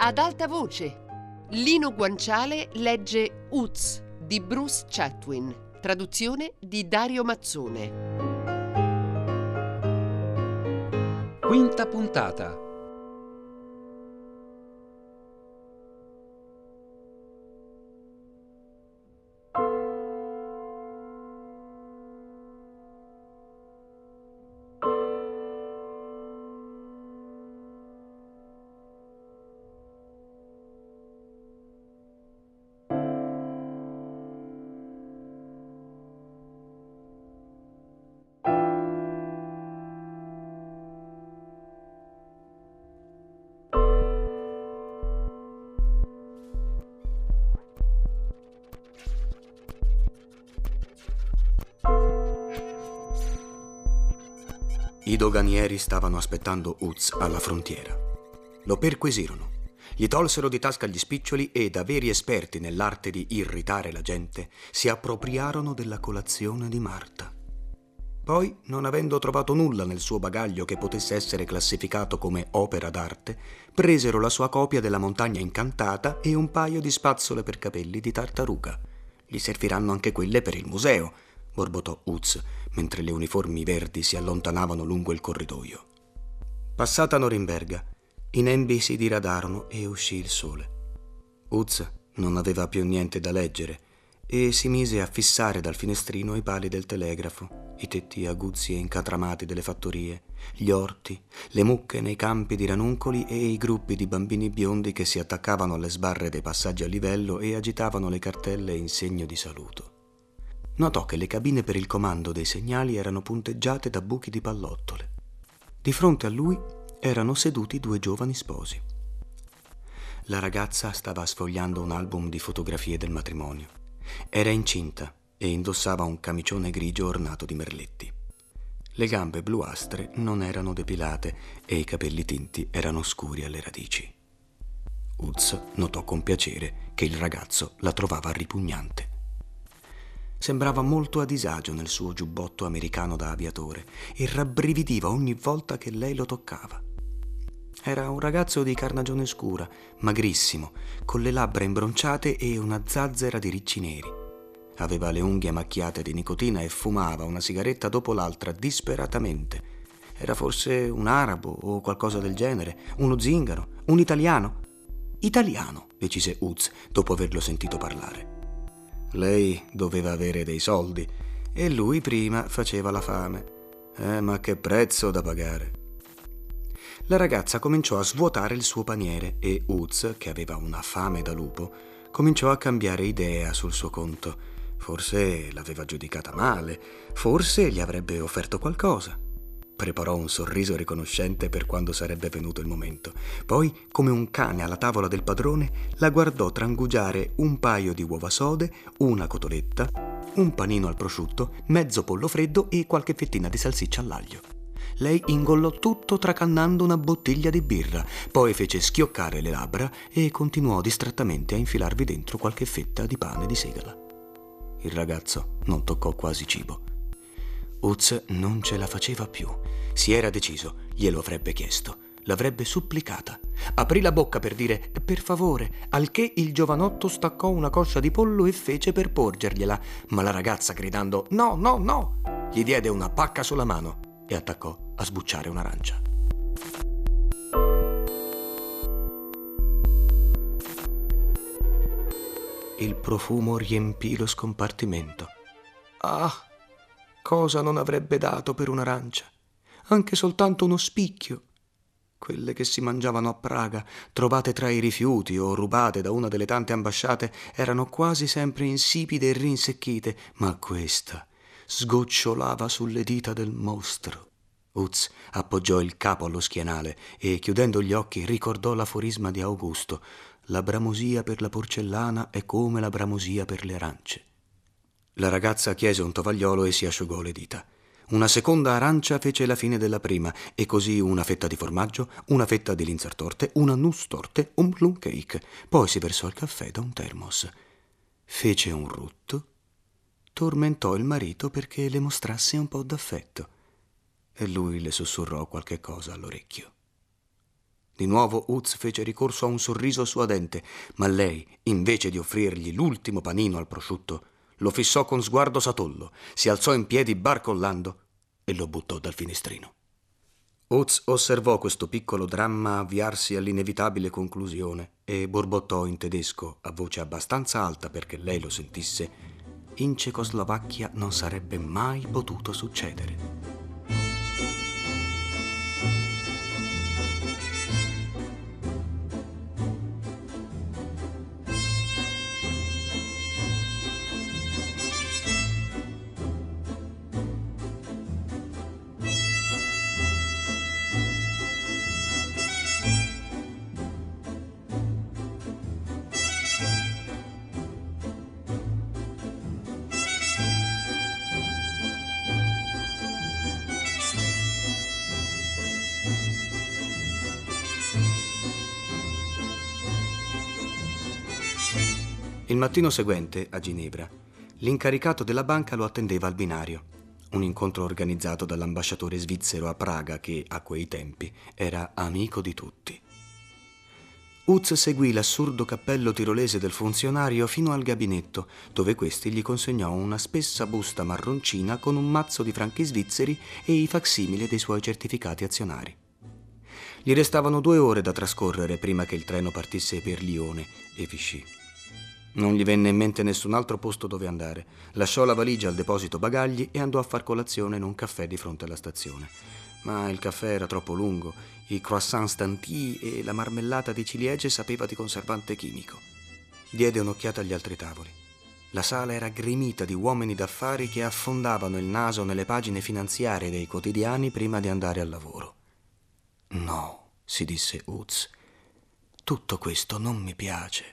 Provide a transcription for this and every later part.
Ad alta voce. Lino Guanciale legge Uz di Bruce Chatwin, traduzione di Dario Mazzone. Quinta puntata. I doganieri stavano aspettando Uz alla frontiera. Lo perquisirono, gli tolsero di tasca gli spiccioli e, da veri esperti nell'arte di irritare la gente, si appropriarono della colazione di Marta. Poi, non avendo trovato nulla nel suo bagaglio che potesse essere classificato come opera d'arte, presero la sua copia della Montagna Incantata e un paio di spazzole per capelli di tartaruga. Gli serviranno anche quelle per il museo, borbottò Uz, mentre le uniformi verdi si allontanavano lungo il corridoio. Passata Norimberga, i nembi si diradarono e uscì il sole. Uz non aveva più niente da leggere e si mise a fissare dal finestrino i pali del telegrafo, i tetti aguzzi e incatramati delle fattorie, gli orti, le mucche nei campi di ranuncoli e i gruppi di bambini biondi che si attaccavano alle sbarre dei passaggi a livello e agitavano le cartelle in segno di saluto. Notò che le cabine per il comando dei segnali erano punteggiate da buchi di pallottole. Di fronte a lui erano seduti due giovani sposi. La ragazza stava sfogliando un album di fotografie del matrimonio. Era incinta e indossava un camicione grigio ornato di merletti. Le gambe bluastre non erano depilate e i capelli tinti erano scuri alle radici. Uz notò con piacere che il ragazzo la trovava ripugnante. Sembrava molto a disagio nel suo giubbotto americano da aviatore e rabbrividiva ogni volta che lei lo toccava. Era un ragazzo di carnagione scura, magrissimo, con le labbra imbronciate e una zazzera di ricci neri. Aveva le unghie macchiate di nicotina e fumava una sigaretta dopo l'altra disperatamente. Era forse un arabo o qualcosa del genere, uno zingaro, un italiano. Italiano, decise Uz dopo averlo sentito parlare. Lei doveva avere dei soldi e lui prima faceva la fame. Ma che prezzo da pagare! La ragazza cominciò a svuotare il suo paniere e Uz, che aveva una fame da lupo, cominciò a cambiare idea sul suo conto. Forse l'aveva giudicata male, forse gli avrebbe offerto qualcosa. Preparò un sorriso riconoscente per quando sarebbe venuto il momento. Poi, come un cane alla tavola del padrone, la guardò trangugiare un paio di uova sode, una cotoletta, un panino al prosciutto, mezzo pollo freddo e qualche fettina di salsiccia all'aglio. Lei ingollò tutto tracannando una bottiglia di birra, poi fece schioccare le labbra e continuò distrattamente a infilarvi dentro qualche fetta di pane di segala. Il ragazzo non toccò quasi cibo. Uz non ce la faceva più. Si era deciso, glielo avrebbe chiesto, l'avrebbe supplicata. Aprì la bocca per dire per favore, al che il giovanotto staccò una coscia di pollo e fece per porgergliela, ma la ragazza, gridando no, no, no, gli diede una pacca sulla mano e attaccò a sbucciare un'arancia. Il profumo riempì lo scompartimento. Ah! Cosa non avrebbe dato per un'arancia? Anche soltanto uno spicchio. Quelle che si mangiavano a Praga, trovate tra i rifiuti o rubate da una delle tante ambasciate, erano quasi sempre insipide e rinsecchite, ma questa sgocciolava sulle dita del mostro. Uz appoggiò il capo allo schienale e, chiudendo gli occhi, ricordò l'aforisma di Augusto: la bramosia per la porcellana è come la bramosia per le arance. La ragazza chiese un tovagliolo e si asciugò le dita. Una seconda arancia fece la fine della prima, e così una fetta di formaggio, una fetta di linzartorte, una nusstorte, un plum cake. Poi si versò il caffè da un termos. Fece un rutto, tormentò il marito perché le mostrasse un po' d'affetto, e lui le sussurrò qualche cosa all'orecchio. Di nuovo Uz fece ricorso a un sorriso suadente, ma lei, invece di offrirgli l'ultimo panino al prosciutto, lo fissò con sguardo satollo, si alzò in piedi barcollando e lo buttò dal finestrino. Uz osservò questo piccolo dramma avviarsi all'inevitabile conclusione e borbottò in tedesco a voce abbastanza alta perché lei lo sentisse: in Cecoslovacchia non sarebbe mai potuto succedere. Il mattino seguente, a Ginevra, l'incaricato della banca lo attendeva al binario, un incontro organizzato dall'ambasciatore svizzero a Praga che, a quei tempi, era amico di tutti. Uz seguì l'assurdo cappello tirolese del funzionario fino al gabinetto, dove questi gli consegnò una spessa busta marroncina con un mazzo di franchi svizzeri e i facsimili dei suoi certificati azionari. Gli restavano 2 ore da trascorrere prima che il treno partisse per Lione e Vichy. Non gli venne in mente nessun altro posto dove andare. Lasciò la valigia al deposito bagagli e andò a far colazione in un caffè di fronte alla stazione. Ma il caffè era troppo lungo, i croissant stantii e la marmellata di ciliegie sapeva di conservante chimico. Diede un'occhiata agli altri tavoli. La sala era gremita di uomini d'affari che affondavano il naso nelle pagine finanziarie dei quotidiani prima di andare al lavoro. No, si disse Uz, tutto questo non mi piace.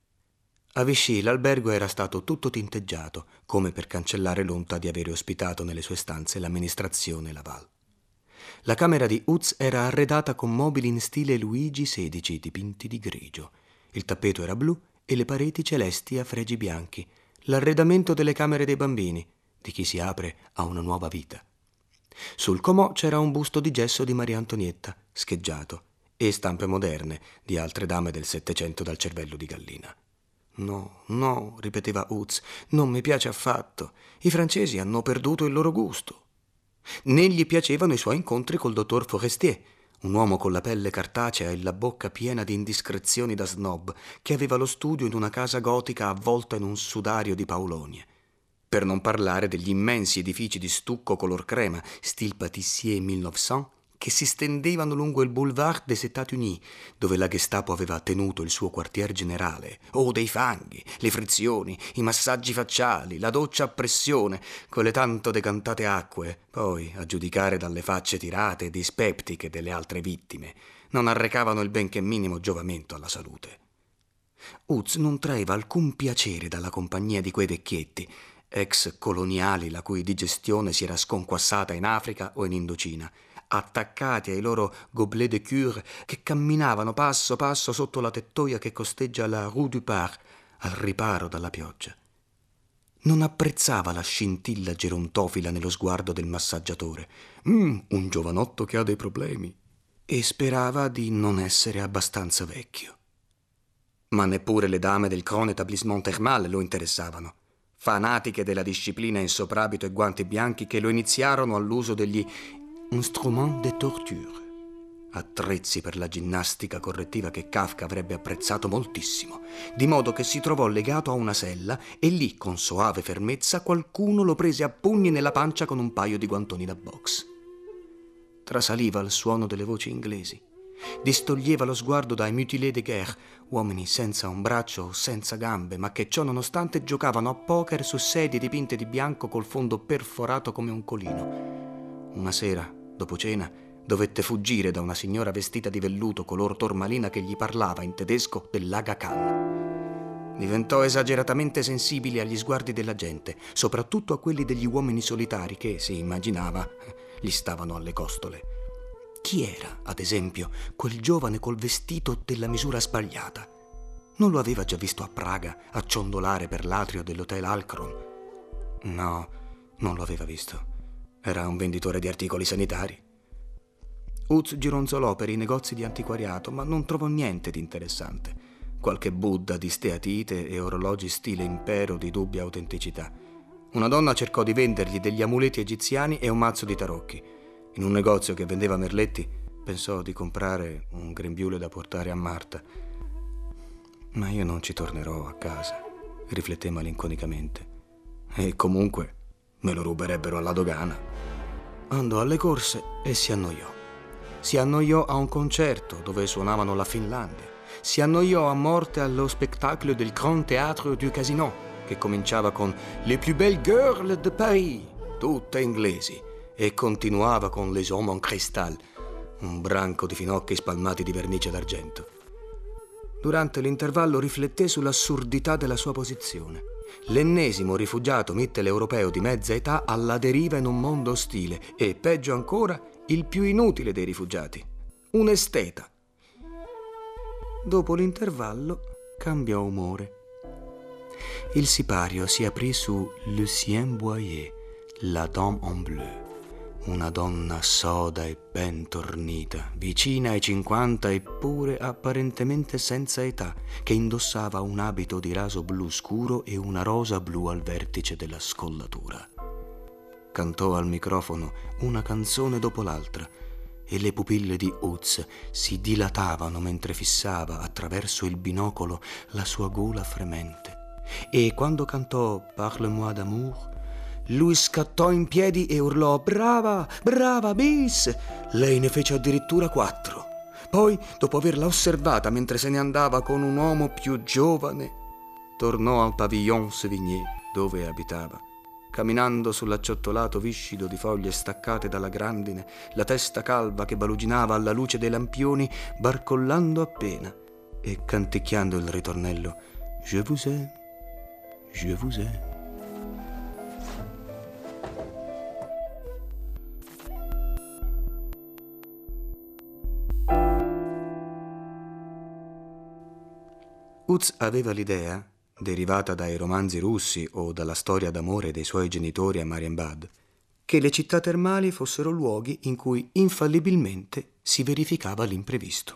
A Vichy l'albergo era stato tutto tinteggiato, come per cancellare l'onta di avere ospitato nelle sue stanze l'amministrazione Laval. La camera di Uz era arredata con mobili in stile Luigi XVI dipinti di grigio. Il tappeto era blu e le pareti celesti a fregi bianchi, l'arredamento delle camere dei bambini, di chi si apre a una nuova vita. Sul comò c'era un busto di gesso di Maria Antonietta, scheggiato, e stampe moderne di altre dame del Settecento dal cervello di gallina. No, no, ripeteva Uz, non mi piace affatto. I francesi hanno perduto il loro gusto. Né gli piacevano i suoi incontri col dottor Forestier, un uomo con la pelle cartacea e la bocca piena di indiscrezioni da snob, che aveva lo studio in una casa gotica avvolta in un sudario di paulonie. Per non parlare degli immensi edifici di stucco color crema, stile Pâtissier 1900, che si stendevano lungo il boulevard des États-Unis, dove la Gestapo aveva tenuto il suo quartier generale. Oh, dei fanghi, le frizioni, i massaggi facciali, la doccia a pressione, con le tanto decantate acque. Poi, a giudicare dalle facce tirate e dispeptiche delle altre vittime, non arrecavano il benché minimo giovamento alla salute. Uz non traeva alcun piacere dalla compagnia di quei vecchietti, ex coloniali la cui digestione si era sconquassata in Africa o in Indocina, attaccati ai loro gobelet de cure che camminavano passo passo sotto la tettoia che costeggia la Rue du Parc, al riparo dalla pioggia. Non apprezzava la scintilla gerontofila nello sguardo del massaggiatore. Un giovanotto che ha dei problemi. E sperava di non essere abbastanza vecchio. Ma neppure le dame del Grand Établissement Thermal lo interessavano, fanatiche della disciplina in soprabito e guanti bianchi che lo iniziarono all'uso degli instruments de torture, attrezzi per la ginnastica correttiva che Kafka avrebbe apprezzato moltissimo, di modo che si trovò legato a una sella e lì, con soave fermezza, qualcuno lo prese a pugni nella pancia con un paio di guantoni da box. Trasaliva il suono delle voci inglesi, distoglieva lo sguardo dai mutilés de guerre, uomini senza un braccio o senza gambe, ma che ciò nonostante giocavano a poker su sedie dipinte di bianco col fondo perforato come un colino. Una sera, dopo cena, dovette fuggire da una signora vestita di velluto color tormalina che gli parlava in tedesco dell'Aga Khan. Diventò esageratamente sensibile agli sguardi della gente, soprattutto a quelli degli uomini solitari che, si immaginava, gli stavano alle costole. Chi era, ad esempio, quel giovane col vestito della misura sbagliata? Non lo aveva già visto a Praga, a ciondolare per l'atrio dell'Hotel Alcron? No, non lo aveva visto. Era un venditore di articoli sanitari. Utz gironzolò per i negozi di antiquariato, ma non trovò niente di interessante. Qualche Buddha di steatite e orologi stile impero di dubbia autenticità. Una donna cercò di vendergli degli amuleti egiziani e un mazzo di tarocchi. In un negozio che vendeva merletti pensò di comprare un grembiule da portare a Marta. Ma io non ci tornerò a casa, rifletté malinconicamente. E comunque me lo ruberebbero alla dogana. Andò alle corse e si annoiò. Si annoiò a un concerto dove suonavano la Finlandia. Si annoiò a morte allo spettacolo del Grand Théâtre du Casino, che cominciava con «Les plus belles girls de Paris», tutte inglesi, e continuava con «Les hommes en cristal», un branco di finocchi spalmati di vernice d'argento. Durante l'intervallo rifletté sull'assurdità della sua posizione. L'ennesimo rifugiato mitteleuropeo di mezza età alla deriva in un mondo ostile e, peggio ancora, il più inutile dei rifugiati, un esteta. Dopo l'intervallo cambiò umore. Il sipario si aprì su Lucien Boyer, la dame en bleu, una donna soda e ben tornita, vicina ai 50 eppure apparentemente senza età, che indossava un abito di raso blu scuro e una rosa blu al vertice della scollatura. Cantò al microfono una canzone dopo l'altra e le pupille di Utz si dilatavano mentre fissava attraverso il binocolo la sua gola fremente. E quando cantò Parle-moi d'amour, lui scattò in piedi e urlò «Brava, brava, bis!» Lei ne fece addirittura 4. Poi, dopo averla osservata mentre se ne andava con un uomo più giovane, tornò al pavillon Sévigné, dove abitava. Camminando sull'acciottolato viscido di foglie staccate dalla grandine, la testa calva che baluginava alla luce dei lampioni, barcollando appena e canticchiando il ritornello «Je vous aime, je vous aime». Utz aveva l'idea, derivata dai romanzi russi o dalla storia d'amore dei suoi genitori a Marienbad, che le città termali fossero luoghi in cui infallibilmente si verificava l'imprevisto.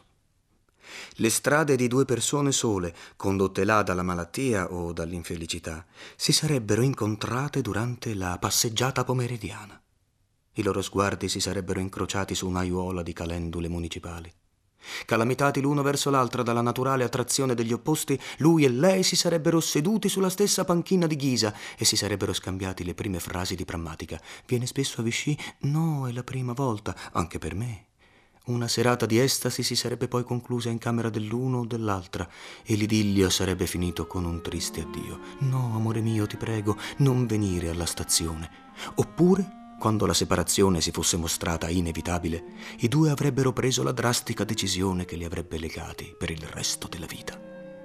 Le strade di 2 persone sole, condotte là dalla malattia o dall'infelicità, si sarebbero incontrate durante la passeggiata pomeridiana. I loro sguardi si sarebbero incrociati su un'aiuola di calendule municipali. Calamitati l'uno verso l'altra dalla naturale attrazione degli opposti, lui e lei si sarebbero seduti sulla stessa panchina di ghisa e si sarebbero scambiati le prime frasi di prammatica. «Viene spesso a Vichy?» «No, è la prima volta, anche per me». Una serata di estasi si sarebbe poi conclusa in camera dell'uno o dell'altra e l'idillio sarebbe finito con un triste addio. «No, amore mio, ti prego, non venire alla stazione». Oppure, quando la separazione si fosse mostrata inevitabile, i 2 avrebbero preso la drastica decisione che li avrebbe legati per il resto della vita.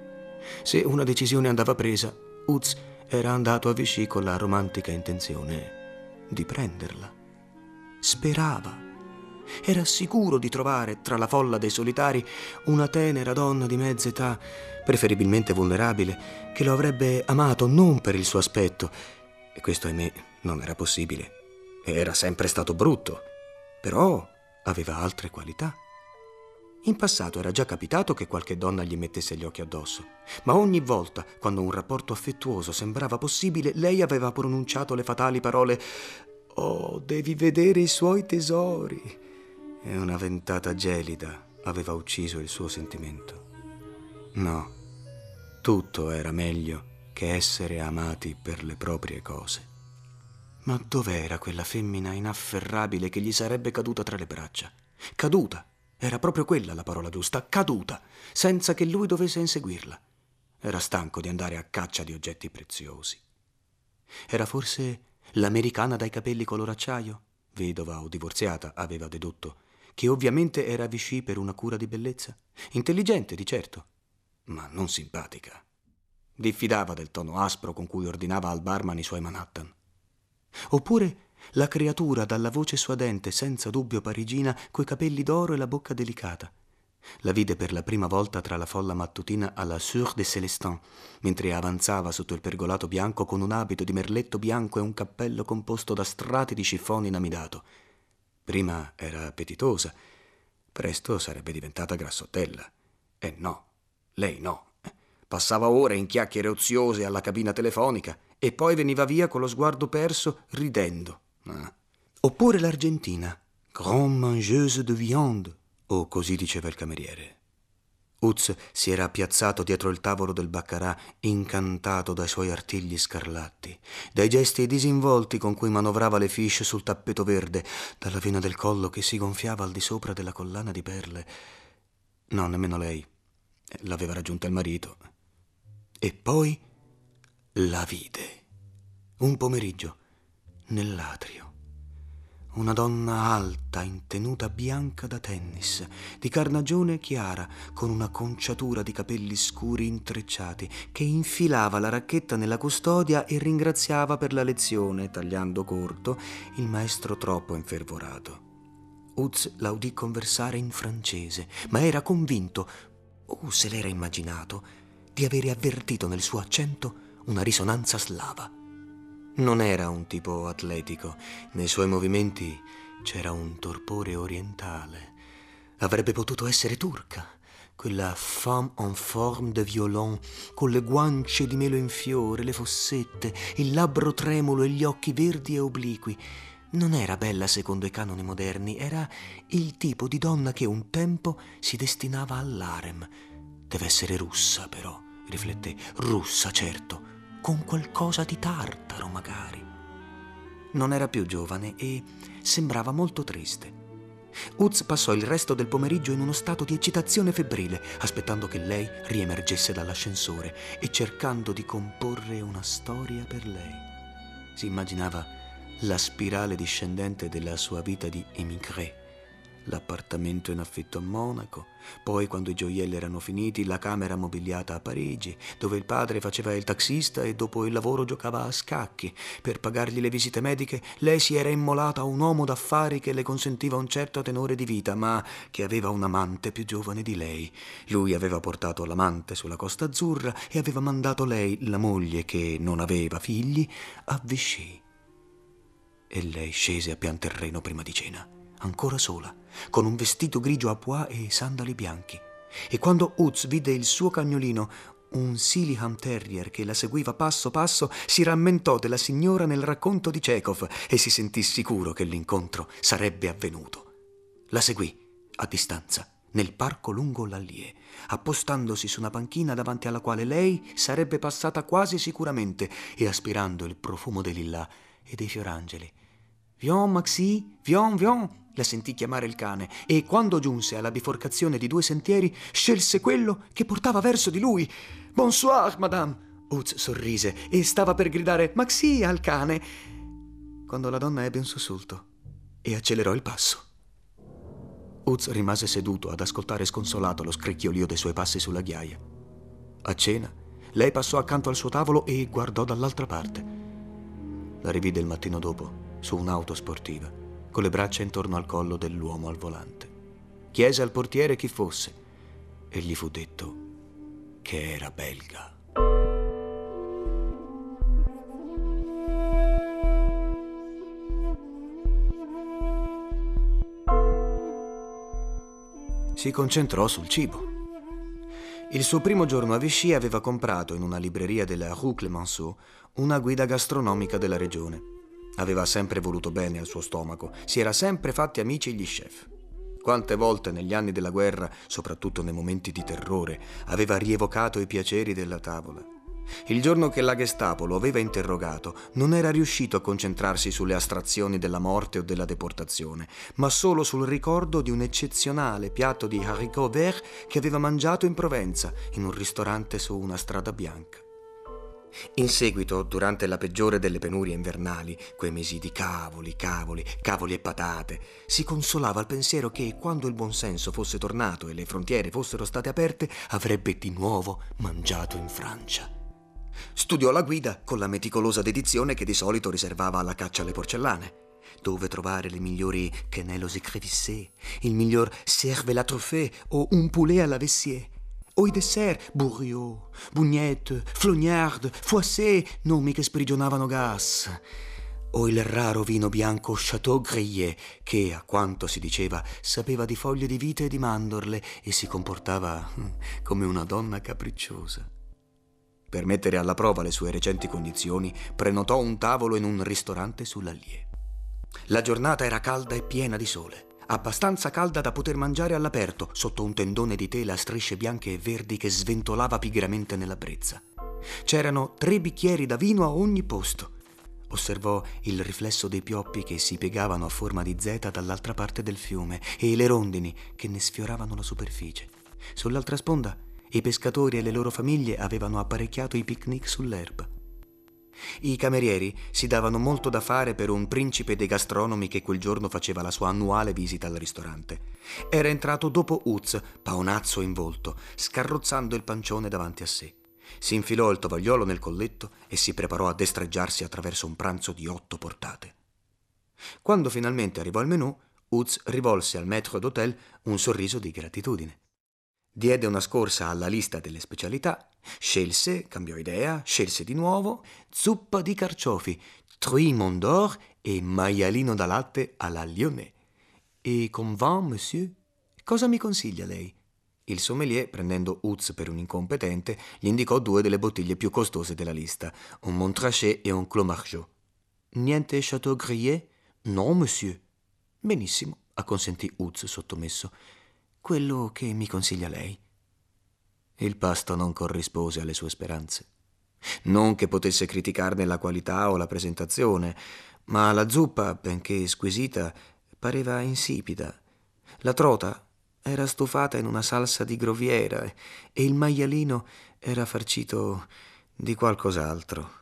Se una decisione andava presa, Utz era andato a Vichy con la romantica intenzione di prenderla. Sperava. Era sicuro di trovare tra la folla dei solitari una tenera donna di mezza età, preferibilmente vulnerabile, che lo avrebbe amato non per il suo aspetto, e questo, ahimè, non era possibile. Era sempre stato brutto, però aveva altre qualità. In passato era già capitato che qualche donna gli mettesse gli occhi addosso, ma ogni volta, quando un rapporto affettuoso sembrava possibile, lei aveva pronunciato le fatali parole «Oh, devi vedere i suoi tesori!» e una ventata gelida aveva ucciso il suo sentimento. No, tutto era meglio che essere amati per le proprie cose. Ma dov'era quella femmina inafferrabile che gli sarebbe caduta tra le braccia? Caduta, era proprio quella la parola giusta, caduta, senza che lui dovesse inseguirla. Era stanco di andare a caccia di oggetti preziosi. Era forse l'americana dai capelli color acciaio, vedova o divorziata, aveva dedotto, che ovviamente era a Vichy per una cura di bellezza. Intelligente, di certo, ma non simpatica. Diffidava del tono aspro con cui ordinava al barman i suoi Manhattan. Oppure la creatura dalla voce suadente, senza dubbio parigina, coi capelli d'oro e la bocca delicata. La vide per la prima volta tra la folla mattutina alla Sur de Célestin, mentre avanzava sotto il pergolato bianco con un abito di merletto bianco e un cappello composto da strati di chiffon inamidato. Prima era appetitosa, presto sarebbe diventata grassottella. E no, lei no. Passava ore in chiacchiere oziose alla cabina telefonica e poi veniva via con lo sguardo perso, ridendo. Oppure l'Argentina, grande mangeuse de viande, o così diceva il cameriere. Utz si era piazzato dietro il tavolo del baccarà, incantato dai suoi artigli scarlatti, dai gesti disinvolti con cui manovrava le fiche sul tappeto verde, dalla vena del collo che si gonfiava al di sopra della collana di perle. No, nemmeno lei. L'aveva raggiunta il marito. E poi la vide. Un pomeriggio, nell'atrio. Una donna alta, in tenuta bianca da tennis, di carnagione chiara, con una conciatura di capelli scuri intrecciati, che infilava la racchetta nella custodia e ringraziava per la lezione, tagliando corto, il maestro troppo infervorato. Utz la udì conversare in francese, ma era convinto, o se l'era immaginato, di avere avvertito nel suo accento una risonanza slava. Non era un tipo atletico, nei suoi movimenti c'era un torpore orientale. Avrebbe potuto essere turca, quella femme en forme de violon, con le guance di melo in fiore, le fossette, il labbro tremulo e gli occhi verdi e obliqui. Non era bella secondo i canoni moderni, era il tipo di donna che un tempo si destinava all'harem. Deve essere russa, però, rifletté, russa, certo, con qualcosa di tartaro magari. Non era più giovane e sembrava molto triste. Utz passò il resto del pomeriggio in uno stato di eccitazione febbrile, aspettando che lei riemergesse dall'ascensore e cercando di comporre una storia per lei. Si immaginava la spirale discendente della sua vita di émigré, l'appartamento in affitto a Monaco, poi quando i gioielli erano finiti la camera mobiliata a Parigi, dove il padre faceva il taxista e dopo il lavoro giocava a scacchi. Per pagargli le visite mediche lei si era immolata a un uomo d'affari che le consentiva un certo tenore di vita, ma che aveva un amante più giovane di lei. Lui aveva portato l'amante sulla Costa Azzurra e aveva mandato lei, la moglie che non aveva figli, a Vichy. E lei scese a pian terreno prima di cena, ancora sola, con un vestito grigio a pois e sandali bianchi. E quando Utz vide il suo cagnolino, un Sealyham Terrier che la seguiva passo passo, si rammentò della signora nel racconto di Chekhov e si sentì sicuro che l'incontro sarebbe avvenuto. La seguì, a distanza, nel parco lungo l'Allier, appostandosi su una panchina davanti alla quale lei sarebbe passata quasi sicuramente e aspirando il profumo dei lillà e dei fiorangeli. «Viens, Maxi, viens, viens!» la sentì chiamare il cane e quando giunse alla biforcazione di due sentieri scelse quello che portava verso di lui. «Bonsoir, madame!» Utz sorrise e stava per gridare «Maxi» al cane, quando la donna ebbe un sussulto e accelerò il passo. Utz rimase seduto ad ascoltare sconsolato lo scricchiolio dei suoi passi sulla ghiaia. A cena, lei passò accanto al suo tavolo e guardò dall'altra parte. La rivide il mattino dopo, su un'auto sportiva, con le braccia intorno al collo dell'uomo al volante. Chiese al portiere chi fosse e gli fu detto che era belga. Si concentrò sul cibo. Il suo primo giorno a Vichy aveva comprato in una libreria della Rue Clemenceau una guida gastronomica della regione. Aveva sempre voluto bene al suo stomaco, si era sempre fatti amici gli chef. Quante volte negli anni della guerra, soprattutto nei momenti di terrore, aveva rievocato i piaceri della tavola. Il giorno che la Gestapo lo aveva interrogato, non era riuscito a concentrarsi sulle astrazioni della morte o della deportazione, ma solo sul ricordo di un eccezionale piatto di haricots verts che aveva mangiato in Provenza, in un ristorante su una strada bianca. In seguito, durante la peggiore delle penurie invernali, quei mesi di cavoli e patate, si consolava al pensiero che, quando il buonsenso fosse tornato e le frontiere fossero state aperte, avrebbe di nuovo mangiato in Francia. Studiò la guida con la meticolosa dedizione che di solito riservava alla caccia alle porcellane. Dove trovare le migliori quenelles aux écrevissées, il miglior cervelat à truffée o un poulet à la Vessier. O i dessert, bourriot, bugnette, flognarde, foissé, nomi che sprigionavano gas. o il raro vino bianco Chateau Grillé, che, a quanto si diceva, sapeva di foglie di vite e di mandorle e si comportava come una donna capricciosa. Per mettere alla prova le sue recenti condizioni, prenotò un tavolo in un ristorante sull'Allier. La giornata era calda e piena di sole, abbastanza calda da poter mangiare all'aperto, sotto un tendone di tela a strisce bianche e verdi che sventolava pigramente nella brezza. C'erano 3 bicchieri da vino a ogni posto. Osservò il riflesso dei pioppi che si piegavano a forma di Z dall'altra parte del fiume e le rondini che ne sfioravano la superficie. Sull'altra sponda, i pescatori e le loro famiglie avevano apparecchiato i picnic sull'erba. I camerieri si davano molto da fare per un principe dei gastronomi che quel giorno faceva la sua annuale visita al ristorante. Era entrato dopo Utz, paonazzo in volto, scarrozzando il pancione davanti a sé. Si infilò il tovagliolo nel colletto e si preparò a destreggiarsi attraverso un pranzo di 8 portate. Quando finalmente arrivò al menù, Utz rivolse al maître d'hôtel un sorriso di gratitudine. Diede una scorsa alla lista delle specialità, scelse, cambiò idea, scelse di nuovo, zuppa di carciofi, truite Mont d'Or e maialino da latte alla Lyonnais. E con vin, monsieur? Cosa mi consiglia lei? Il sommelier, prendendo Utz per un incompetente, gli indicò 2 delle bottiglie più costose della lista, un Montrachet e un Clos Margaux. Niente Chateau Grillé? No, monsieur. Benissimo, acconsentì Utz sottomesso. Quello che mi consiglia lei. Il pasto non corrispose alle sue speranze. Non che potesse criticarne la qualità o la presentazione, ma la zuppa, benché squisita, pareva insipida. La trota era stufata in una salsa di groviera e il maialino era farcito di qualcos'altro.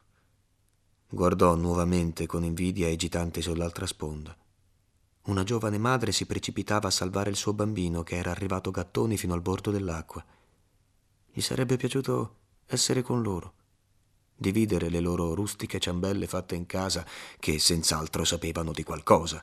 Guardò nuovamente con invidia i gitanti sull'altra sponda. Una giovane madre si precipitava a salvare il suo bambino che era arrivato gattoni fino al bordo dell'acqua. Gli sarebbe piaciuto essere con loro, dividere le loro rustiche ciambelle fatte in casa che senz'altro sapevano di qualcosa.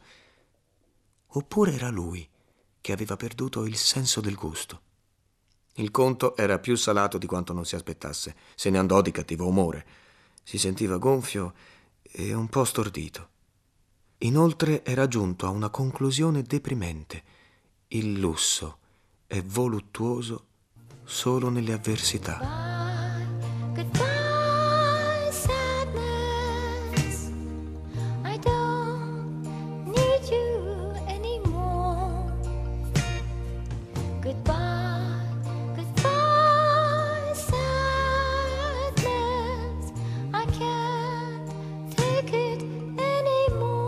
Oppure era lui che aveva perduto il senso del gusto. Il conto era più salato di quanto non si aspettasse. Se ne andò di cattivo umore. Si sentiva gonfio e un po' stordito. Inoltre era giunto a una conclusione deprimente. Il lusso è voluttuoso solo nelle avversità. Goodbye, sadness. I don't need you anymore. Goodbye, goodbye, sadness. I can't take it anymore.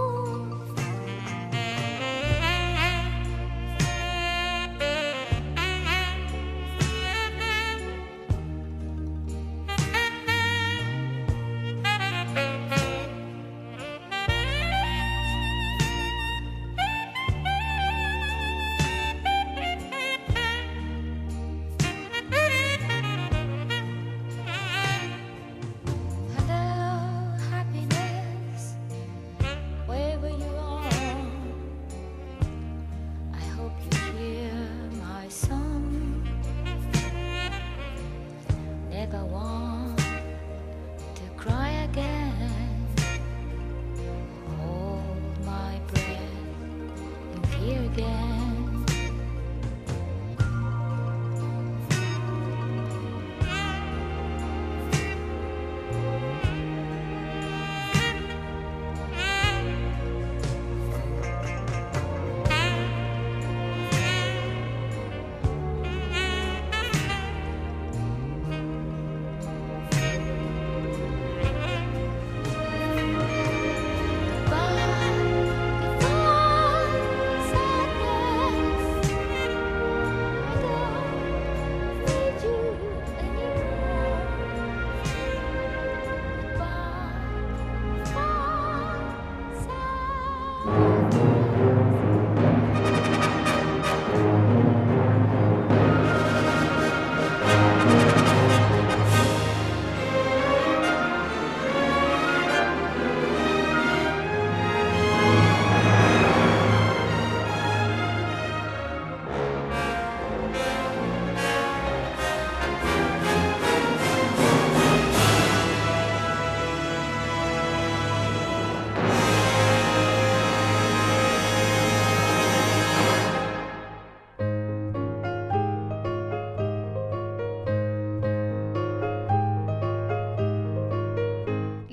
Hello, happiness, wherever you are. I hope you hear my song. Never want to cry again. Hold my breath in fear again. Goodbye, goodbye, sadness.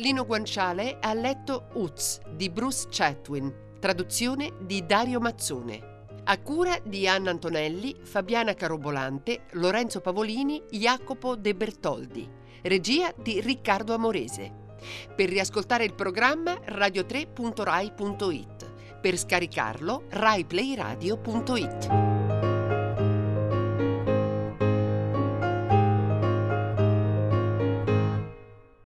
Lino Guanciale ha letto Uz di Bruce Chatwin, traduzione di Dario Mazzone. A cura di Anna Antonelli, Fabiana Carobolante, Lorenzo Pavolini, Jacopo De Bertoldi. Regia di Riccardo Amorese. Per riascoltare il programma radio3.rai.it. Per scaricarlo raiplayradio.it.